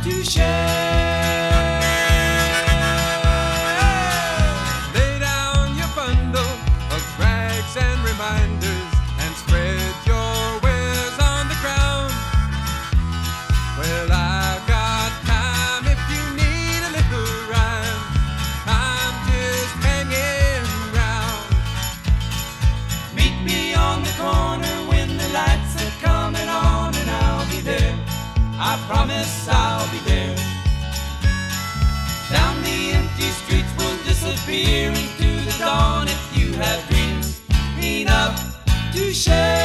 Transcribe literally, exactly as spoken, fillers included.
to share. Lay down your bundle of rags and reminders and spread your wares on the ground. Well, I've got time if you need a little rhyme. I'm just hanging round. Meet me on the corner when the lights are coming on, and I'll be there. I promise I'll be there. Down the empty streets we'll disappear into the dawn. If you have dreams enough to share.